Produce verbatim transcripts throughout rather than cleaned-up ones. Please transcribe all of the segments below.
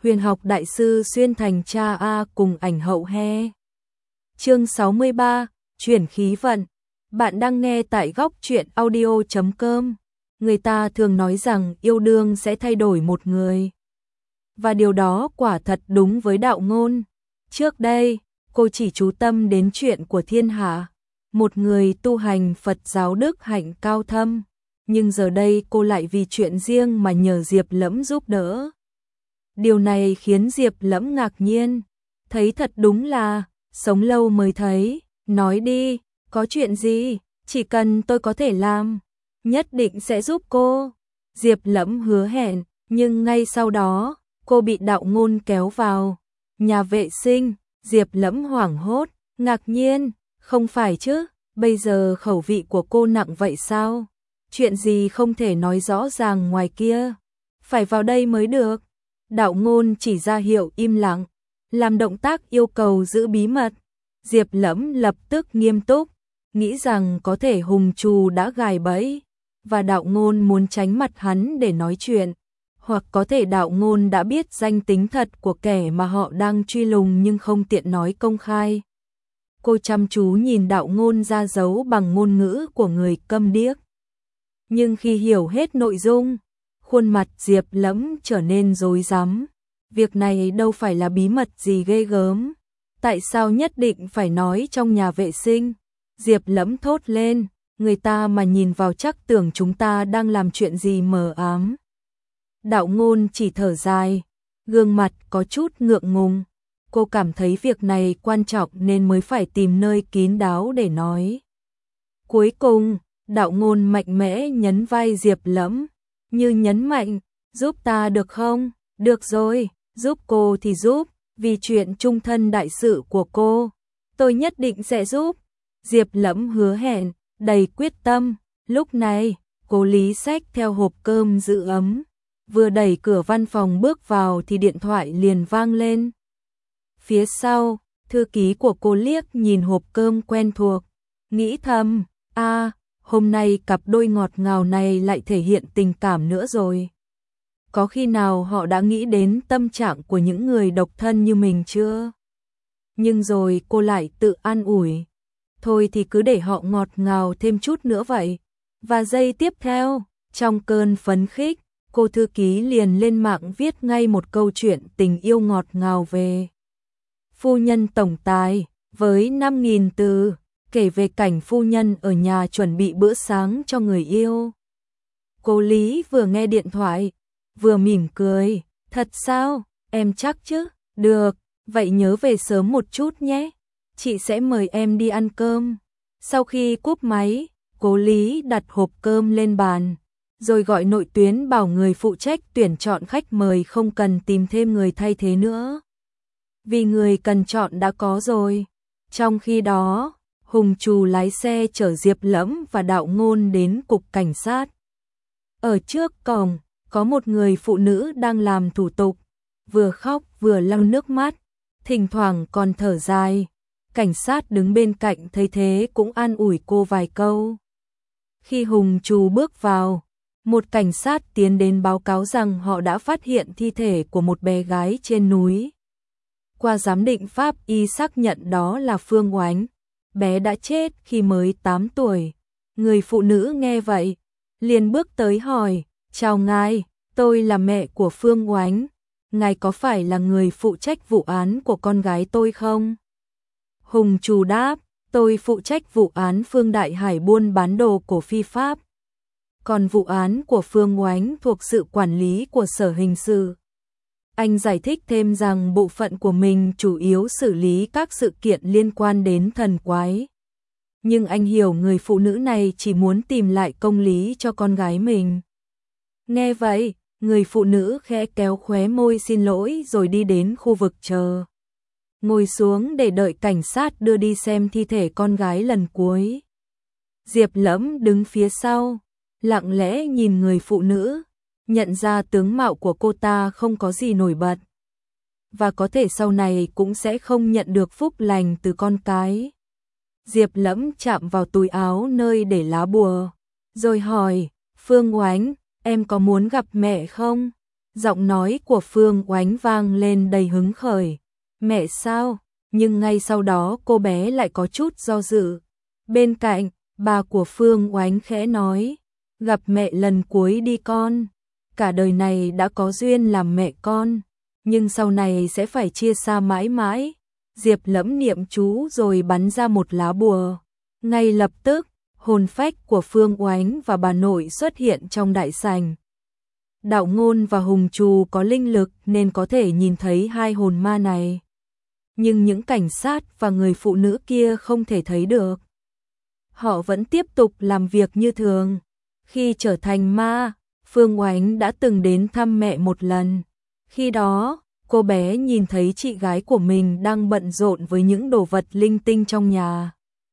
Huyền học đại sư xuyên thành cha A cùng ảnh hậu he. Chương sáu mươi ba, chuyển khí vận. Bạn đang nghe tại góc truyện audio chấm com. Người ta thường nói rằng yêu đương sẽ thay đổi một người. Và điều đó quả thật đúng với Đạo Ngôn. Trước đây, cô chỉ chú tâm đến chuyện của thiên hạ, một người tu hành Phật giáo đức hạnh cao thâm. Nhưng giờ đây cô lại vì chuyện riêng mà nhờ Diệp Lẫm giúp đỡ. Điều này khiến Diệp Lẫm ngạc nhiên, thấy thật đúng là sống lâu mới thấy. Nói đi, có chuyện gì, chỉ cần tôi có thể làm, nhất định sẽ giúp cô. Diệp Lẫm hứa hẹn, nhưng ngay sau đó, cô bị Đạo Ngôn kéo vào nhà vệ sinh. Diệp Lẫm hoảng hốt, ngạc nhiên, không phải chứ, bây giờ khẩu vị của cô nặng vậy sao? Chuyện gì không thể nói rõ ràng ngoài kia, phải vào đây mới được. Đạo Ngôn chỉ ra hiệu im lặng, làm động tác yêu cầu giữ bí mật. Diệp Lẫm lập tức nghiêm túc, nghĩ rằng có thể Hùng Trù đã gài bẫy, và Đạo Ngôn muốn tránh mặt hắn để nói chuyện. Hoặc có thể Đạo Ngôn đã biết danh tính thật của kẻ mà họ đang truy lùng nhưng không tiện nói công khai. Cô chăm chú nhìn Đạo Ngôn ra dấu bằng ngôn ngữ của người câm điếc. Nhưng khi hiểu hết nội dung, khuôn mặt Diệp Lẫm trở nên rối rắm. Việc này đâu phải là bí mật gì ghê gớm. Tại sao nhất định phải nói trong nhà vệ sinh? Diệp Lẫm thốt lên, người ta mà nhìn vào chắc tưởng chúng ta đang làm chuyện gì mờ ám. Đạo Ngôn chỉ thở dài, gương mặt có chút ngượng ngùng. Cô cảm thấy việc này quan trọng nên mới phải tìm nơi kín đáo để nói. Cuối cùng, Đạo Ngôn mạnh mẽ nhấn vai Diệp Lẫm, như nhấn mạnh, giúp ta được không? Được rồi, giúp cô thì giúp, vì chuyện chung thân đại sự của cô, tôi nhất định sẽ giúp. Diệp Lẫm hứa hẹn, đầy quyết tâm. Lúc này, cô Lý xách theo hộp cơm giữ ấm, vừa đẩy cửa văn phòng bước vào thì điện thoại liền vang lên. Phía sau, thư ký của cô liếc nhìn hộp cơm quen thuộc, nghĩ thầm, a, à, hôm nay cặp đôi ngọt ngào này lại thể hiện tình cảm nữa rồi. Có khi nào họ đã nghĩ đến tâm trạng của những người độc thân như mình chưa? Nhưng rồi cô lại tự an ủi, thôi thì cứ để họ ngọt ngào thêm chút nữa vậy. Và giây tiếp theo, trong cơn phấn khích, cô thư ký liền lên mạng viết ngay một câu chuyện tình yêu ngọt ngào về phu nhân tổng tài, với năm nghìn từ, kể về cảnh phu nhân ở nhà chuẩn bị bữa sáng cho người yêu. Cô Lý vừa nghe điện thoại, vừa mỉm cười, thật sao, em chắc chứ, được, vậy nhớ về sớm một chút nhé, chị sẽ mời em đi ăn cơm. Sau khi cúp máy, cô Lý đặt hộp cơm lên bàn, rồi gọi nội tuyến bảo người phụ trách tuyển chọn khách mời không cần tìm thêm người thay thế nữa. Vì người cần chọn đã có rồi. Trong khi đó, Hùng Trù lái xe chở Diệp Lẫm và Đạo Ngôn đến cục cảnh sát. Ở trước cổng, có một người phụ nữ đang làm thủ tục, vừa khóc vừa lau nước mắt, thỉnh thoảng còn thở dài. Cảnh sát đứng bên cạnh thấy thế cũng an ủi cô vài câu. Khi Hùng Trù bước vào, một cảnh sát tiến đến báo cáo rằng họ đã phát hiện thi thể của một bé gái trên núi. Qua giám định pháp y xác nhận đó là Phương Oánh. Bé đã chết khi mới tám tuổi. Người phụ nữ nghe vậy, liền bước tới hỏi, chào ngài, tôi là mẹ của Phương Oánh. Ngài có phải là người phụ trách vụ án của con gái tôi không? Hùng Trù đáp, tôi phụ trách vụ án Phương Đại Hải buôn bán đồ cổ phi pháp. Còn vụ án của Phương Oánh thuộc sự quản lý của Sở Hình sự. Anh giải thích thêm rằng bộ phận của mình chủ yếu xử lý các sự kiện liên quan đến thần quái. Nhưng anh hiểu người phụ nữ này chỉ muốn tìm lại công lý cho con gái mình. Nghe vậy, người phụ nữ khẽ kéo khóe môi xin lỗi rồi đi đến khu vực chờ. Ngồi xuống để đợi cảnh sát đưa đi xem thi thể con gái lần cuối. Diệp Lẫm đứng phía sau, lặng lẽ nhìn người phụ nữ, nhận ra tướng mạo của cô ta không có gì nổi bật. Và có thể sau này cũng sẽ không nhận được phúc lành từ con cái. Diệp Lẫm chạm vào túi áo nơi để lá bùa, rồi hỏi, Phương Oánh, em có muốn gặp mẹ không? Giọng nói của Phương Oánh vang lên đầy hứng khởi. Mẹ sao? Nhưng ngay sau đó cô bé lại có chút do dự. Bên cạnh, bà của Phương Oánh khẽ nói, gặp mẹ lần cuối đi con. Cả đời này đã có duyên làm mẹ con, nhưng sau này sẽ phải chia xa mãi mãi. Diệp Lẫm niệm chú rồi bắn ra một lá bùa. Ngay lập tức, hồn phách của Phương Oánh và bà nội xuất hiện trong đại sảnh. Đạo Ngôn và Hùng Trù có linh lực nên có thể nhìn thấy hai hồn ma này. Nhưng những cảnh sát và người phụ nữ kia không thể thấy được. Họ vẫn tiếp tục làm việc như thường. Khi trở thành ma, Phương Oánh đã từng đến thăm mẹ một lần. Khi đó, cô bé nhìn thấy chị gái của mình đang bận rộn với những đồ vật linh tinh trong nhà.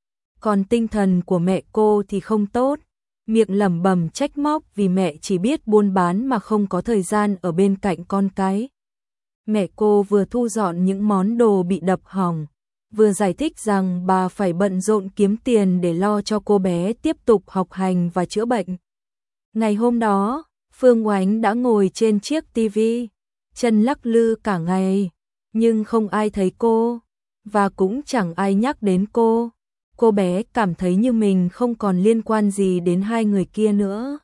Còn tinh thần của mẹ cô thì không tốt, miệng lẩm bẩm trách móc vì mẹ chỉ biết buôn bán mà không có thời gian ở bên cạnh con cái. Mẹ cô vừa thu dọn những món đồ bị đập hỏng, vừa giải thích rằng bà phải bận rộn kiếm tiền để lo cho cô bé tiếp tục học hành và chữa bệnh. Ngày hôm đó, Phương Oánh đã ngồi trên chiếc tivi, chân lắc lư cả ngày, nhưng không ai thấy cô, và cũng chẳng ai nhắc đến cô. Cô bé cảm thấy như mình không còn liên quan gì đến hai người kia nữa.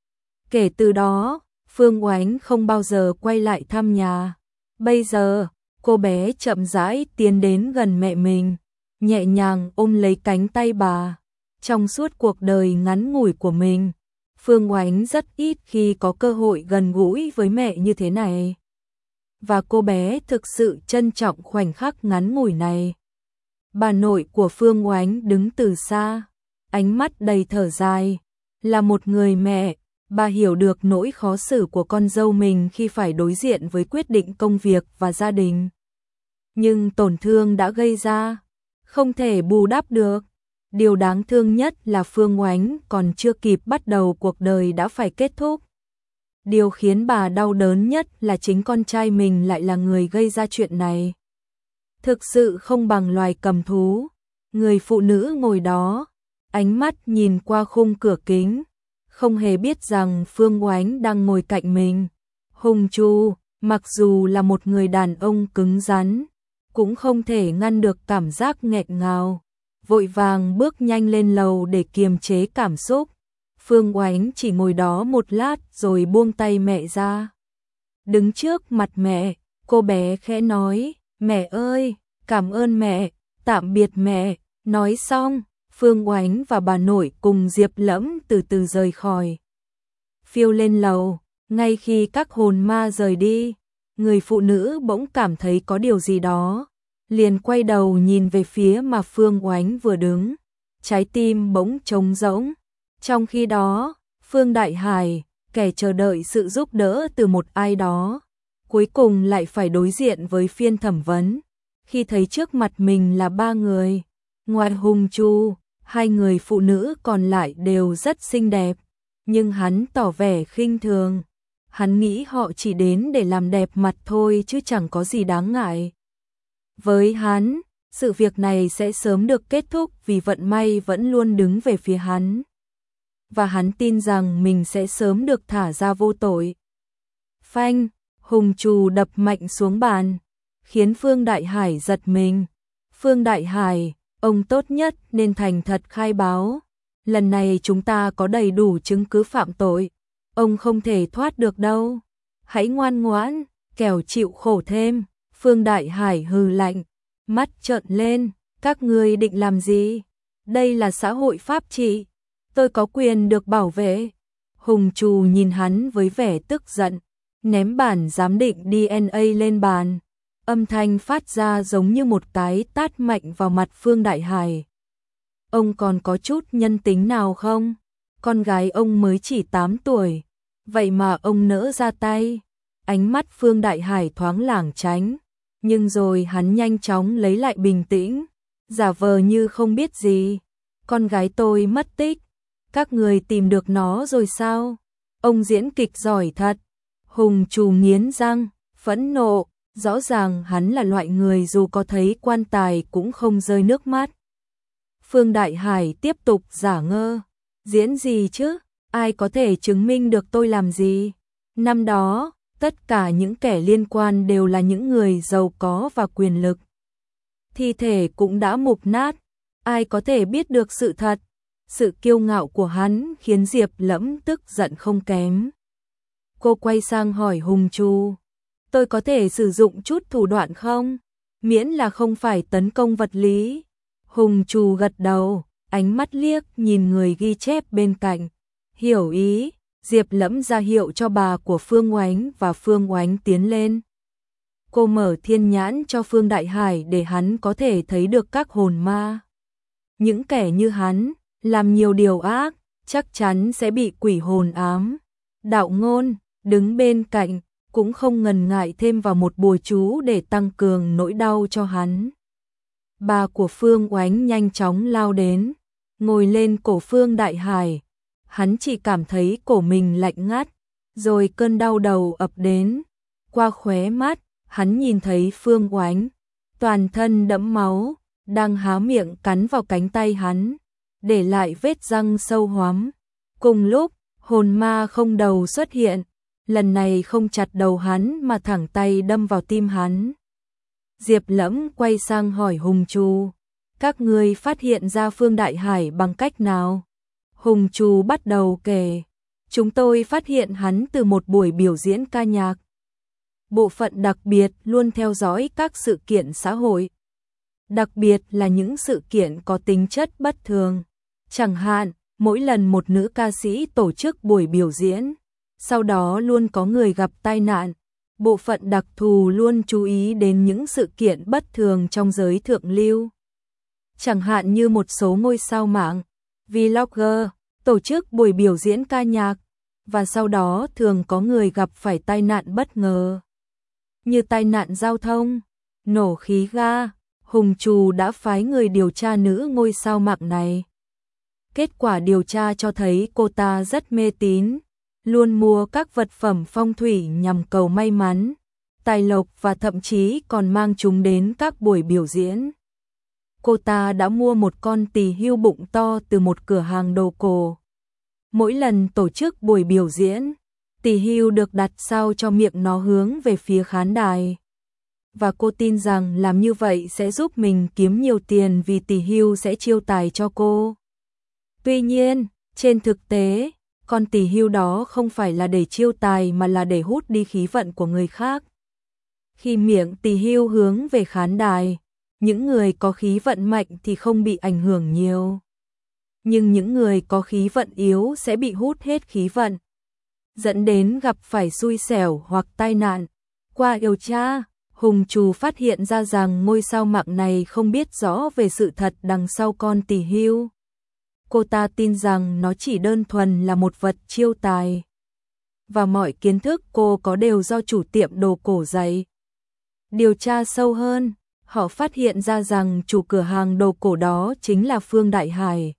Kể từ đó, Phương Oánh không bao giờ quay lại thăm nhà. Bây giờ, cô bé chậm rãi tiến đến gần mẹ mình, nhẹ nhàng ôm lấy cánh tay bà. Trong suốt cuộc đời ngắn ngủi của mình, Phương Oánh rất ít khi có cơ hội gần gũi với mẹ như thế này. Và cô bé thực sự trân trọng khoảnh khắc ngắn ngủi này. Bà nội của Phương Oánh đứng từ xa, ánh mắt đầy thở dài. Là một người mẹ, bà hiểu được nỗi khó xử của con dâu mình khi phải đối diện với quyết định công việc và gia đình. Nhưng tổn thương đã gây ra, không thể bù đắp được. Điều đáng thương nhất là Phương Oánh còn chưa kịp bắt đầu cuộc đời đã phải kết thúc. Điều khiến bà đau đớn nhất là chính con trai mình lại là người gây ra chuyện này. Thực sự không bằng loài cầm thú. Người phụ nữ ngồi đó, ánh mắt nhìn qua khung cửa kính, không hề biết rằng Phương Oánh đang ngồi cạnh mình. Hùng Trù, mặc dù là một người đàn ông cứng rắn, cũng không thể ngăn được cảm giác nghẹn ngào, vội vàng bước nhanh lên lầu để kiềm chế cảm xúc. Phương Oánh chỉ ngồi đó một lát rồi buông tay mẹ ra. Đứng trước mặt mẹ, cô bé khẽ nói, mẹ ơi, cảm ơn mẹ, tạm biệt mẹ. Nói xong, Phương Oánh và bà nội cùng Diệp Lẫm từ từ rời khỏi. Phiêu lên lầu, ngay khi các hồn ma rời đi, người phụ nữ bỗng cảm thấy có điều gì đó, liền quay đầu nhìn về phía mà Phương Oánh vừa đứng, trái tim bỗng trống rỗng. Trong khi đó, Phương Đại Hải, kẻ chờ đợi sự giúp đỡ từ một ai đó, cuối cùng lại phải đối diện với phiên thẩm vấn, khi thấy trước mặt mình là ba người. Ngoài Hùng Trù, hai người phụ nữ còn lại đều rất xinh đẹp, nhưng hắn tỏ vẻ khinh thường. Hắn nghĩ họ chỉ đến để làm đẹp mặt thôi chứ chẳng có gì đáng ngại. Với hắn, sự việc này sẽ sớm được kết thúc vì vận may vẫn luôn đứng về phía hắn. Và hắn tin rằng mình sẽ sớm được thả ra vô tội. Phanh, Hùng Trù đập mạnh xuống bàn, khiến Phương Đại Hải giật mình. Phương Đại Hải, ông tốt nhất nên thành thật khai báo. Lần này chúng ta có đầy đủ chứng cứ phạm tội. Ông không thể thoát được đâu. Hãy ngoan ngoãn, kẻo chịu khổ thêm. Phương Đại Hải hừ lạnh, mắt trợn lên. Các ngươi định làm gì? Đây là xã hội pháp trị. Tôi có quyền được bảo vệ. Hùng Trù nhìn hắn với vẻ tức giận, ném bản giám định đê en a lên bàn. Âm thanh phát ra giống như một cái tát mạnh vào mặt Phương Đại Hải. Ông còn có chút nhân tính nào không? Con gái ông mới chỉ tám tuổi, vậy mà ông nỡ ra tay. Ánh mắt Phương Đại Hải thoáng lảng tránh, nhưng rồi hắn nhanh chóng lấy lại bình tĩnh, giả vờ như không biết gì. Con gái tôi mất tích, các người tìm được nó rồi sao? Ông diễn kịch giỏi thật. Hùng Trù nghiến răng, phẫn nộ, rõ ràng hắn là loại người dù có thấy quan tài cũng không rơi nước mắt. Phương Đại Hải tiếp tục giả ngơ, diễn gì chứ? Ai có thể chứng minh được tôi làm gì? Năm đó, Tất cả những kẻ liên quan đều là những người giàu có và quyền lực. Thi thể cũng đã mục nát, ai có thể biết được sự thật. Sự kiêu ngạo của hắn khiến Diệp Lẫm tức giận không kém. Cô quay sang hỏi Hùng Trù, tôi có thể sử dụng chút thủ đoạn không? Miễn là không phải tấn công vật lý. Hùng Trù gật đầu, ánh mắt liếc nhìn người ghi chép bên cạnh. Hiểu ý, Diệp Lẫm ra hiệu cho bà của Phương Oánh và Phương Oánh tiến lên. Cô mở thiên nhãn cho Phương Đại Hải để hắn có thể thấy được các hồn ma. Những kẻ như hắn, làm nhiều điều ác, chắc chắn sẽ bị quỷ hồn ám. Đạo Ngôn, đứng bên cạnh, cũng không ngần ngại thêm vào một bùa chú để tăng cường nỗi đau cho hắn. Bà của Phương Oánh nhanh chóng lao đến, ngồi lên cổ Phương Đại Hải. Hắn chỉ cảm thấy cổ mình lạnh ngắt, rồi cơn đau đầu ập đến. Qua khóe mắt, hắn nhìn thấy Phương Oánh, toàn thân đẫm máu, đang há miệng cắn vào cánh tay hắn, để lại vết răng sâu hoắm. Cùng lúc, hồn ma không đầu xuất hiện, lần này không chặt đầu hắn mà thẳng tay đâm vào tim hắn. Diệp Lẫm quay sang hỏi Hùng Trù, các ngươi phát hiện ra Phương Đại Hải bằng cách nào? Hùng Trù bắt đầu kể, chúng tôi phát hiện hắn từ một buổi biểu diễn ca nhạc. Bộ phận đặc biệt luôn theo dõi các sự kiện xã hội, đặc biệt là những sự kiện có tính chất bất thường. Chẳng hạn, mỗi lần một nữ ca sĩ tổ chức buổi biểu diễn, sau đó luôn có người gặp tai nạn. Bộ phận đặc thù luôn chú ý đến những sự kiện bất thường trong giới thượng lưu. Chẳng hạn như một số ngôi sao mạng, vlogger, tổ chức buổi biểu diễn ca nhạc, và sau đó thường có người gặp phải tai nạn bất ngờ. Như tai nạn giao thông, nổ khí ga. Hùng Trù đã phái người điều tra nữ ngôi sao mạng này. Kết quả điều tra cho thấy cô ta rất mê tín, luôn mua các vật phẩm phong thủy nhằm cầu may mắn, tài lộc và thậm chí còn mang chúng đến các buổi biểu diễn. Cô ta đã mua một con tỳ hưu bụng to từ một cửa hàng đồ cổ. Mỗi lần tổ chức buổi biểu diễn, tỳ hưu được đặt sao cho miệng nó hướng về phía khán đài. Và cô tin rằng làm như vậy sẽ giúp mình kiếm nhiều tiền vì tỳ hưu sẽ chiêu tài cho cô. Tuy nhiên, trên thực tế, con tỳ hưu đó không phải là để chiêu tài mà là để hút đi khí vận của người khác. Khi miệng tỳ hưu hướng về khán đài, những người có khí vận mạnh thì không bị ảnh hưởng nhiều. Nhưng những người có khí vận yếu sẽ bị hút hết khí vận, dẫn đến gặp phải xui xẻo hoặc tai nạn. Qua điều tra, Hùng Trù phát hiện ra rằng ngôi sao mạng này không biết rõ về sự thật đằng sau con tỳ hưu. Cô ta tin rằng nó chỉ đơn thuần là một vật chiêu tài. Và mọi kiến thức cô có đều do chủ tiệm đồ cổ dạy. Điều tra sâu hơn, họ phát hiện ra rằng chủ cửa hàng đồ cổ đó chính là Phương Đại Hải.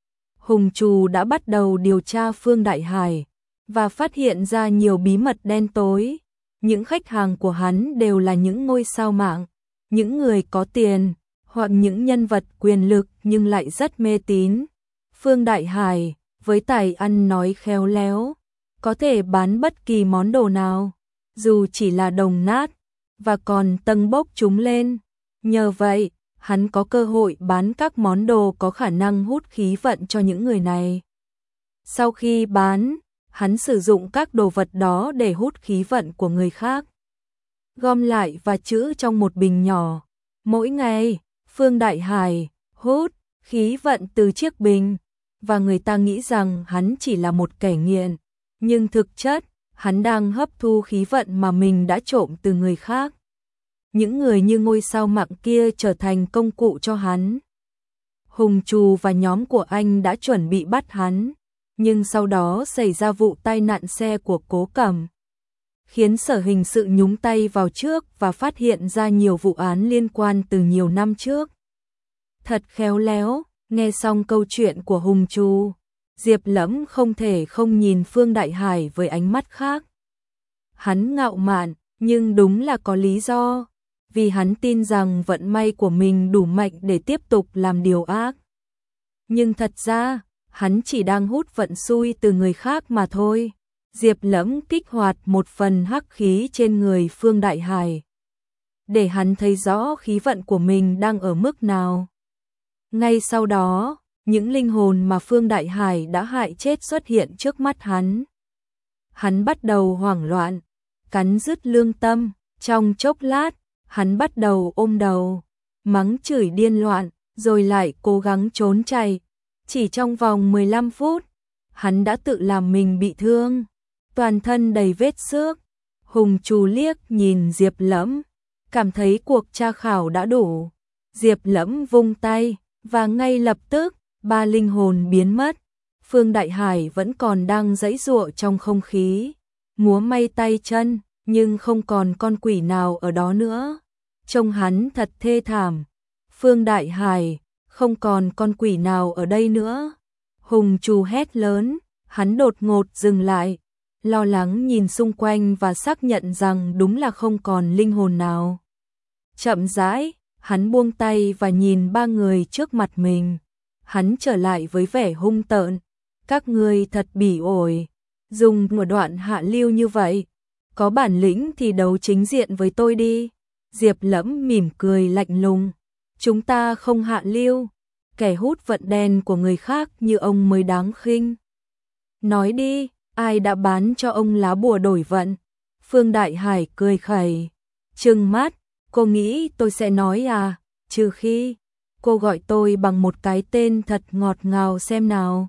Hùng Trù đã bắt đầu điều tra Phương Đại Hải và phát hiện ra nhiều bí mật đen tối. Những khách hàng của hắn đều là những ngôi sao mạng, những người có tiền, hoặc những nhân vật quyền lực nhưng lại rất mê tín. Phương Đại Hải, với tài ăn nói khéo léo, có thể bán bất kỳ món đồ nào, dù chỉ là đồng nát, và còn tâng bốc chúng lên. Nhờ vậy, hắn có cơ hội bán các món đồ có khả năng hút khí vận cho những người này. Sau khi bán, hắn sử dụng các đồ vật đó để hút khí vận của người khác, gom lại và trữ trong một bình nhỏ. Mỗi ngày, Phương Đại Hải hút khí vận từ chiếc bình, và người ta nghĩ rằng hắn chỉ là một kẻ nghiện, nhưng thực chất, hắn đang hấp thu khí vận mà mình đã trộm từ người khác. Những người như ngôi sao mạng kia trở thành công cụ cho hắn. Hùng Trù và nhóm của anh đã chuẩn bị bắt hắn, nhưng sau đó xảy ra vụ tai nạn xe của Cố Cẩm, khiến Sở Hình sự nhúng tay vào trước và phát hiện ra nhiều vụ án liên quan từ nhiều năm trước. Thật khéo léo. Nghe xong câu chuyện của Hùng Trù, Diệp Lẫm không thể không nhìn Phương Đại Hải với ánh mắt khác. Hắn ngạo mạn, nhưng đúng là có lý do, vì hắn tin rằng vận may của mình đủ mạnh để tiếp tục làm điều ác. Nhưng thật ra, hắn chỉ đang hút vận xui từ người khác mà thôi. Diệp Lẫm kích hoạt một phần hắc khí trên người Phương Đại Hải, để hắn thấy rõ khí vận của mình đang ở mức nào. Ngay sau đó, những linh hồn mà Phương Đại Hải đã hại chết xuất hiện trước mắt hắn. Hắn bắt đầu hoảng loạn, cắn rứt lương tâm, trong chốc lát, hắn bắt đầu ôm đầu, mắng chửi điên loạn, rồi lại cố gắng trốn chạy. Chỉ trong vòng mười lăm phút, hắn đã tự làm mình bị thương, toàn thân đầy vết xước. Hùng Trù liếc nhìn Diệp Lẫm, cảm thấy cuộc tra khảo đã đủ. Diệp Lẫm vung tay, và ngay lập tức, ba linh hồn biến mất. Phương Đại Hải vẫn còn đang giãy giụa trong không khí, múa may tay chân, nhưng không còn con quỷ nào ở đó nữa. Trông hắn thật thê thảm. Phương Đại Hải, không còn con quỷ nào ở đây nữa. Hùng Trù hét lớn, hắn đột ngột dừng lại, lo lắng nhìn xung quanh và xác nhận rằng đúng là không còn linh hồn nào. Chậm rãi, hắn buông tay và nhìn ba người trước mặt mình. Hắn trở lại với vẻ hung tợn. Các ngươi thật bỉ ổi, dùng một đoạn hạ lưu như vậy. Có bản lĩnh thì đấu chính diện với tôi đi. Diệp Lẫm mỉm cười lạnh lùng. Chúng ta không hạ lưu, kẻ hút vận đen của người khác như ông mới đáng khinh. Nói đi, ai đã bán cho ông lá bùa đổi vận? Phương Đại Hải cười khẩy, trừng mắt, cô nghĩ tôi sẽ nói à? Trừ khi cô gọi tôi bằng một cái tên thật ngọt ngào xem nào.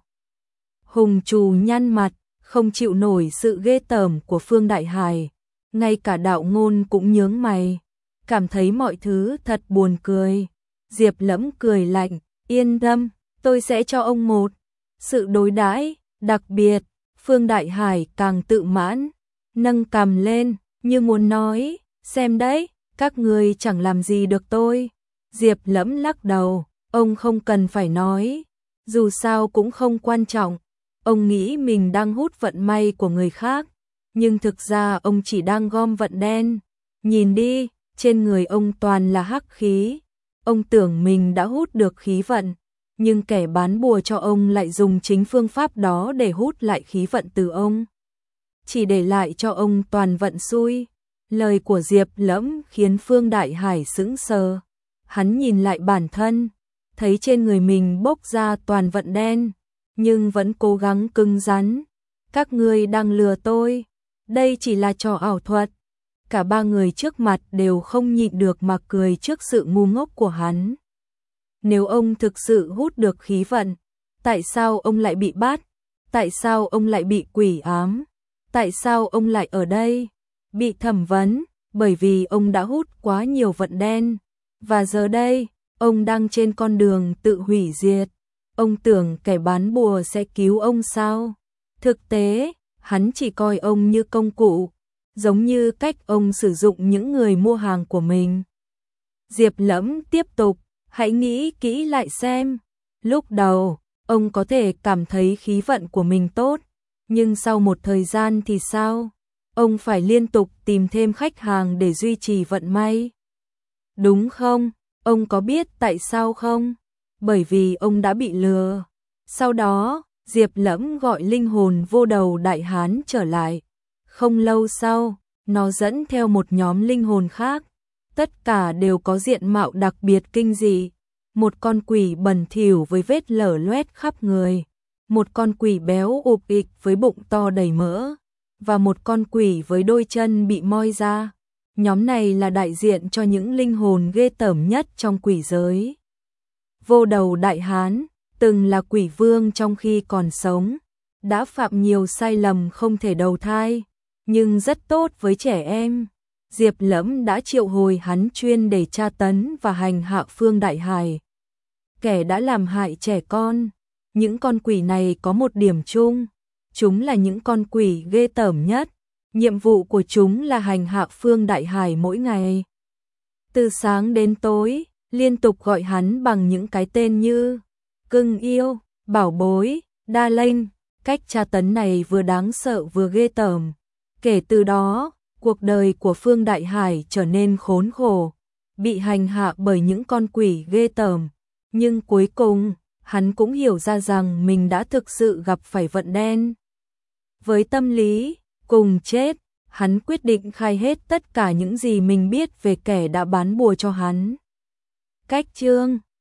Hùng Trù nhăn mặt, không chịu nổi sự ghê tởm của Phương Đại Hải. Ngay cả Đạo Ngôn cũng nhướng mày, cảm thấy mọi thứ thật buồn cười. Diệp Lẫm cười lạnh, yên tâm, tôi sẽ cho ông một sự đối đãi đặc biệt. Phương Đại Hải càng tự mãn, nâng cằm lên, như muốn nói, xem đấy, các ngươi chẳng làm gì được tôi. Diệp Lẫm lắc đầu, ông không cần phải nói, dù sao cũng không quan trọng. Ông nghĩ mình đang hút vận may của người khác, nhưng thực ra ông chỉ đang gom vận đen. Nhìn đi, trên người ông toàn là hắc khí. Ông tưởng mình đã hút được khí vận, nhưng kẻ bán bùa cho ông lại dùng chính phương pháp đó để hút lại khí vận từ ông, chỉ để lại cho ông toàn vận xui. Lời của Diệp Lẫm khiến Phương Đại Hải sững sờ. Hắn nhìn lại bản thân, thấy trên người mình bốc ra toàn vận đen, nhưng vẫn cố gắng cứng rắn. Các ngươi đang lừa tôi, đây chỉ là trò ảo thuật. Cả ba người trước mặt đều không nhịn được mà cười trước sự ngu ngốc của hắn. Nếu ông thực sự hút được khí vận, tại sao ông lại bị bắt? Tại sao ông lại bị quỷ ám? Tại sao ông lại ở đây? Bị thẩm vấn, bởi vì ông đã hút quá nhiều vận đen. Và giờ đây, ông đang trên con đường tự hủy diệt. Ông tưởng kẻ bán bùa sẽ cứu ông sao? Thực tế, hắn chỉ coi ông như công cụ, giống như cách ông sử dụng những người mua hàng của mình. Diệp Lẫm tiếp tục, hãy nghĩ kỹ lại xem. Lúc đầu, ông có thể cảm thấy khí vận của mình tốt, nhưng sau một thời gian thì sao? Ông phải liên tục tìm thêm khách hàng để duy trì vận may. Đúng không? Ông có biết tại sao không? Bởi vì ông đã bị lừa. Sau đó, Diệp Lẫm gọi linh hồn vô đầu đại hán trở lại. Không lâu sau, nó dẫn theo một nhóm linh hồn khác. Tất cả đều có diện mạo đặc biệt kinh dị. Một con quỷ bẩn thỉu với vết lở loét khắp người. Một con quỷ béo ụp ịch với bụng to đầy mỡ. Và một con quỷ với đôi chân bị moi ra. Nhóm này là đại diện cho những linh hồn ghê tởm nhất trong quỷ giới. Vô đầu đại hán, từng là quỷ vương trong khi còn sống, đã phạm nhiều sai lầm không thể đầu thai, nhưng rất tốt với trẻ em. Diệp Lẫm đã triệu hồi hắn chuyên để tra tấn và hành hạ Phương Đại Hải, kẻ đã làm hại trẻ con. Những con quỷ này có một điểm chung, chúng là những con quỷ ghê tởm nhất. Nhiệm vụ của chúng là hành hạ Phương Đại Hải mỗi ngày. Từ sáng đến tối, liên tục gọi hắn bằng những cái tên như cưng yêu, bảo bối, đa lênh. Cách tra tấn này vừa đáng sợ vừa ghê tởm. Kể từ đó, cuộc đời của Phương Đại Hải trở nên khốn khổ, bị hành hạ bởi những con quỷ ghê tởm. Nhưng cuối cùng, hắn cũng hiểu ra rằng mình đã thực sự gặp phải vận đen. Với tâm lý cùng chết, hắn quyết định khai hết tất cả những gì mình biết về kẻ đã bán bùa cho hắn. Cách chương